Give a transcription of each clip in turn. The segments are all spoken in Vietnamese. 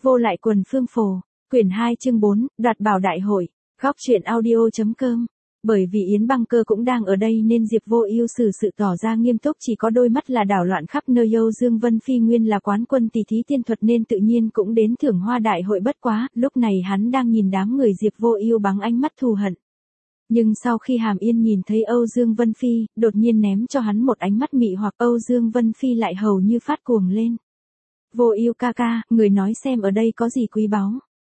Vô lại quần phương phổ, quyển 2 chương 4, đoạt bảo đại hội, góc truyện audio.com. Bởi vì Yến Băng Cơ cũng đang ở đây nên Diệp Vô Ưu xử sự tỏ ra nghiêm túc, chỉ có đôi mắt là đảo loạn khắp nơi. Âu Dương Vân Phi nguyên là quán quân tỷ thí tiên thuật nên tự nhiên cũng đến thưởng hoa đại hội, bất quá, lúc này hắn đang nhìn đám người Diệp Vô Ưu bằng ánh mắt thù hận. Nhưng sau khi Hàm Yên nhìn thấy Âu Dương Vân Phi, đột nhiên ném cho hắn một ánh mắt mị hoặc, Âu Dương Vân Phi lại hầu như phát cuồng lên. Vô Ưu ca ca, người nói xem ở đây có gì quý báu.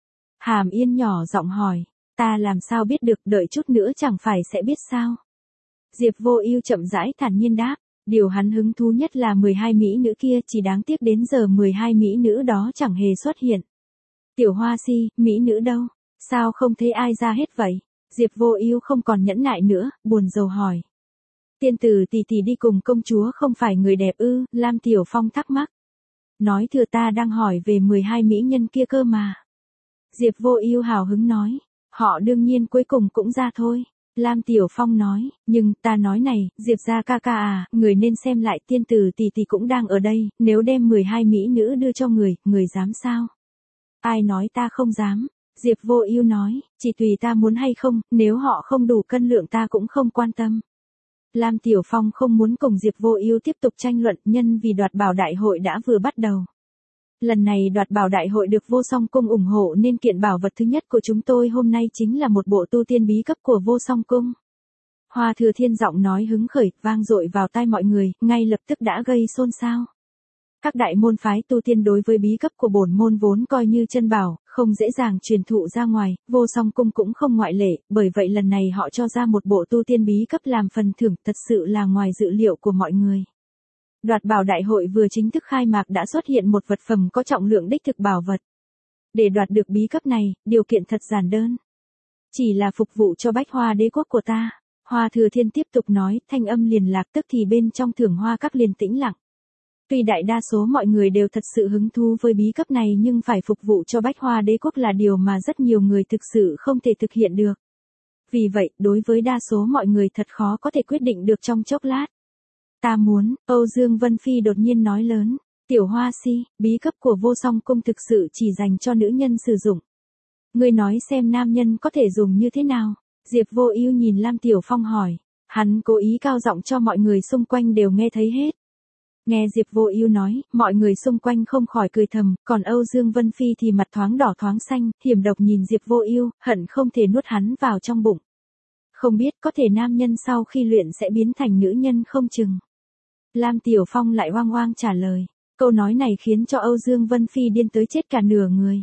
Hàm Yên nhỏ giọng hỏi, ta làm sao biết được, đợi chút nữa chẳng phải sẽ biết sao. Diệp Vô Ưu chậm rãi thản nhiên đáp, điều hắn hứng thú nhất là 12 mỹ nữ kia, chỉ đáng tiếc đến giờ 12 mỹ nữ đó chẳng hề xuất hiện. Tiểu Hoa Si, mỹ nữ đâu? Sao không thấy ai ra hết vậy? Diệp Vô Ưu không còn nhẫn nại nữa, buồn rầu hỏi. Tiên tử tỷ tỷ đi cùng công chúa không phải người đẹp ư? Lam Tiểu Phong thắc mắc. Nói thừa ta đang hỏi về 12 mỹ nhân kia cơ mà. Diệp Vô Ưu hào hứng nói, họ đương nhiên cuối cùng cũng ra thôi. Lam Tiểu Phong nói, nhưng ta nói này, Diệp gia ca ca à, người nên xem lại, tiên tử tỷ tỷ cũng đang ở đây, nếu đem 12 mỹ nữ đưa cho người dám sao? Ai nói ta không dám? Diệp Vô Ưu nói, chỉ tùy ta muốn hay không, nếu họ không đủ cân lượng ta cũng không quan tâm. Lam Tiểu Phong không muốn cùng Diệp Vô Ưu tiếp tục tranh luận, nhân vì đoạt bảo đại hội đã vừa bắt đầu. Lần này đoạt bảo đại hội được Vô Song Cung ủng hộ nên kiện bảo vật thứ nhất của chúng tôi hôm nay chính là một bộ tu tiên bí cấp của Vô Song Cung. Hoa Thừa Thiên giọng nói hứng khởi, vang dội vào tai mọi người, ngay lập tức đã gây xôn xao. Các đại môn phái tu tiên đối với bí cấp của bổn môn vốn coi như chân bảo, không dễ dàng truyền thụ ra ngoài, Vô Song Cung cũng không ngoại lệ, bởi vậy lần này họ cho ra một bộ tu tiên bí cấp làm phần thưởng, thật sự là ngoài dự liệu của mọi người. Đoạt bảo đại hội vừa chính thức khai mạc đã xuất hiện một vật phẩm có trọng lượng đích thực bảo vật. Để đoạt được bí cấp này, điều kiện thật giản đơn. Chỉ là phục vụ cho Bách Hoa Đế quốc của ta. Hoa Thừa Thiên tiếp tục nói, thanh âm liền lạc, tức thì bên trong thưởng hoa các liền tĩnh lặng. Tuy đại đa số mọi người đều thật sự hứng thú với bí cấp này nhưng phải phục vụ cho Bách Hoa Đế quốc là điều mà rất nhiều người thực sự không thể thực hiện được. Vì vậy, đối với đa số mọi người thật khó có thể quyết định được trong chốc lát. Ta muốn, Âu Dương Vân Phi đột nhiên nói lớn, Tiểu Hoa Si, bí cấp của Vô Song Cung thực sự chỉ dành cho nữ nhân sử dụng. Ngươi nói xem nam nhân có thể dùng như thế nào? Diệp Vô Ưu nhìn Lam Tiểu Phong hỏi, hắn cố ý cao giọng cho mọi người xung quanh đều nghe thấy hết. Nghe Diệp Vô Ưu nói, mọi người xung quanh không khỏi cười thầm, còn Âu Dương Vân Phi thì mặt thoáng đỏ thoáng xanh, hiểm độc nhìn Diệp Vô Ưu, hận không thể nuốt hắn vào trong bụng. Không biết có thể nam nhân sau khi luyện sẽ biến thành nữ nhân không chừng. Lam Tiểu Phong lại oang oang trả lời, câu nói này khiến cho Âu Dương Vân Phi điên tới chết cả nửa người.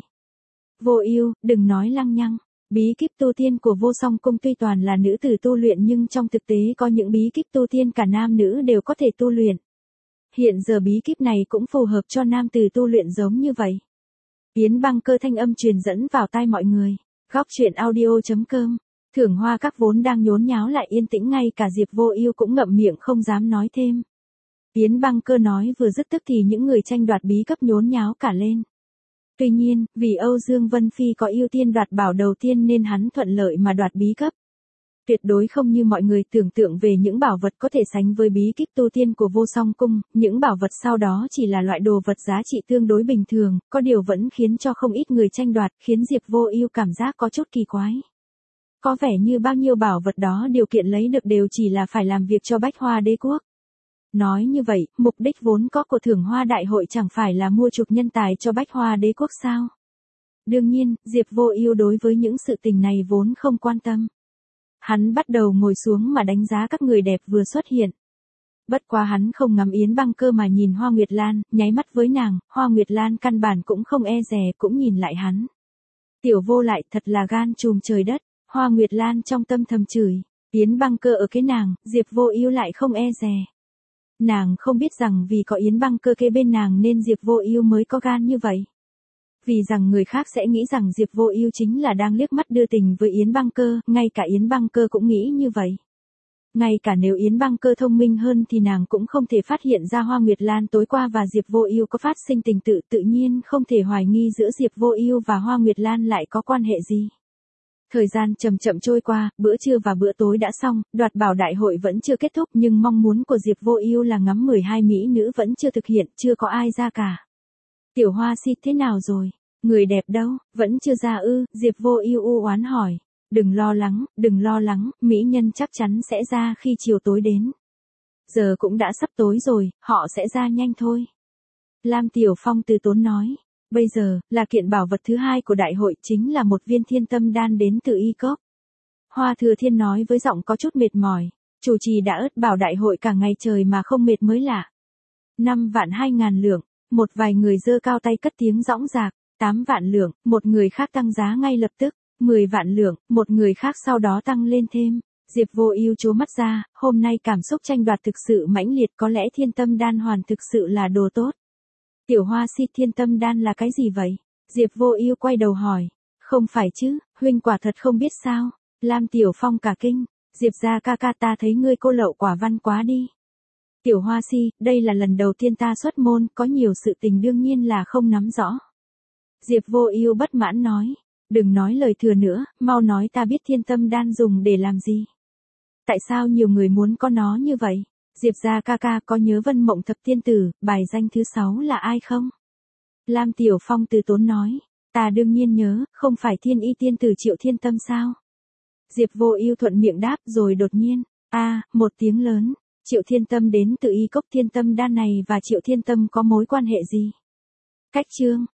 Vô Ưu, đừng nói lăng nhăng, bí kíp tu tiên của Vô Song Cung tuy toàn là nữ tử tu luyện nhưng trong thực tế có những bí kíp tu tiên cả nam nữ đều có thể tu luyện. Hiện giờ bí kíp này cũng phù hợp cho nam tử tu luyện giống như vậy. Yến Băng Cơ thanh âm truyền dẫn vào tai mọi người. Góc truyện audio.com. Thưởng hoa các vốn đang nhốn nháo lại yên tĩnh, ngay cả Diệp Vô Ưu cũng ngậm miệng không dám nói thêm. Yến Băng Cơ nói vừa dứt tức thì những người tranh đoạt bí cấp nhốn nháo cả lên. Tuy nhiên, vì Âu Dương Vân Phi có ưu tiên đoạt bảo đầu tiên nên hắn thuận lợi mà đoạt bí cấp. Tuyệt đối không như mọi người tưởng tượng về những bảo vật có thể sánh với bí kíp tu tiên của Vô Song Cung, những bảo vật sau đó chỉ là loại đồ vật giá trị tương đối bình thường, có điều vẫn khiến cho không ít người tranh đoạt, khiến Diệp Vô Ưu cảm giác có chút kỳ quái. Có vẻ như bao nhiêu bảo vật đó điều kiện lấy được đều chỉ là phải làm việc cho Bách Hoa Đế quốc. Nói như vậy, mục đích vốn có của thưởng hoa đại hội chẳng phải là mua chuộc nhân tài cho Bách Hoa Đế quốc sao? Đương nhiên, Diệp Vô Ưu đối với những sự tình này vốn không quan tâm. Hắn bắt đầu ngồi xuống mà đánh giá các người đẹp vừa xuất hiện. Bất quá hắn không ngắm Yến Băng Cơ mà nhìn Hoa Nguyệt Lan, nháy mắt với nàng, Hoa Nguyệt Lan căn bản cũng không e dè cũng nhìn lại hắn. Tiểu Vô lại thật là gan trùm trời đất, Hoa Nguyệt Lan trong tâm thầm chửi, Yến Băng Cơ ở cái nàng, Diệp Vô Ưu lại không e dè. Nàng không biết rằng vì có Yến Băng Cơ kế bên nàng nên Diệp Vô Ưu mới có gan như vậy. Vì rằng người khác sẽ nghĩ rằng Diệp Vô Ưu chính là đang liếc mắt đưa tình với Yến Băng Cơ, ngay cả Yến Băng Cơ cũng nghĩ như vậy. Ngay cả nếu Yến Băng Cơ thông minh hơn thì nàng cũng không thể phát hiện ra Hoa Nguyệt Lan tối qua và Diệp Vô Ưu có phát sinh tình tự nhiên không thể hoài nghi giữa Diệp Vô Ưu và Hoa Nguyệt Lan lại có quan hệ gì. Thời gian chậm chậm trôi qua, bữa trưa và bữa tối đã xong, đoạt bảo đại hội vẫn chưa kết thúc nhưng mong muốn của Diệp Vô Ưu là ngắm 12 mỹ nữ vẫn chưa thực hiện, chưa có ai ra cả. Tiểu Hoa Si thế nào rồi? Người đẹp đâu, vẫn chưa ra ư, Diệp Vô Ưu u oán hỏi. Đừng lo lắng, mỹ nhân chắc chắn sẽ ra khi chiều tối đến. Giờ cũng đã sắp tối rồi, họ sẽ ra nhanh thôi. Lam Tiểu Phong từ tốn nói. Bây giờ, là kiện bảo vật thứ hai của đại hội chính là một viên thiên tâm đan đến từ Y Cốc. Hoa Thừa Thiên nói với giọng có chút mệt mỏi. Chủ trì đã ất bảo đại hội cả ngày trời mà không mệt mới lạ. 5.200.000 lượng, một vài người giơ cao tay cất tiếng dõng dạc. 8 vạn lượng, một người khác tăng giá ngay lập tức. 10 vạn lượng, một người khác sau đó tăng lên thêm. Diệp Vô Ưu trố mắt ra, hôm nay cảm xúc tranh đoạt thực sự mãnh liệt, có lẽ thiên tâm đan hoàn thực sự là đồ tốt. Tiểu Hoa Si, thiên tâm đan là cái gì vậy? Diệp Vô Ưu quay đầu hỏi. Không phải chứ, huynh quả thật không biết sao? Lam Tiểu Phong cả kinh. Diệp gia ca ca, ta thấy ngươi cô lậu quả văn quá đi. Tiểu Hoa Si, đây là lần đầu tiên ta xuất môn, có nhiều sự tình đương nhiên là không nắm rõ. Diệp Vô Ưu bất mãn nói. Đừng nói lời thừa nữa, mau nói ta biết thiên tâm đan dùng để làm gì. Tại sao nhiều người muốn có nó như vậy? Diệp gia ca ca, có nhớ Vân Mộng Thập Tiên Tử, bài danh thứ 6 là ai không? Lam Tiểu Phong từ tốn nói. Ta đương nhiên nhớ, không phải Thiên Y tiên tử Triệu Thiên Tâm sao? Diệp Vô Ưu thuận miệng đáp, rồi đột nhiên, một tiếng lớn. Triệu Thiên Tâm đến từ Y Cốc, thiên tâm đan này và Triệu Thiên Tâm có mối quan hệ gì? Cách chương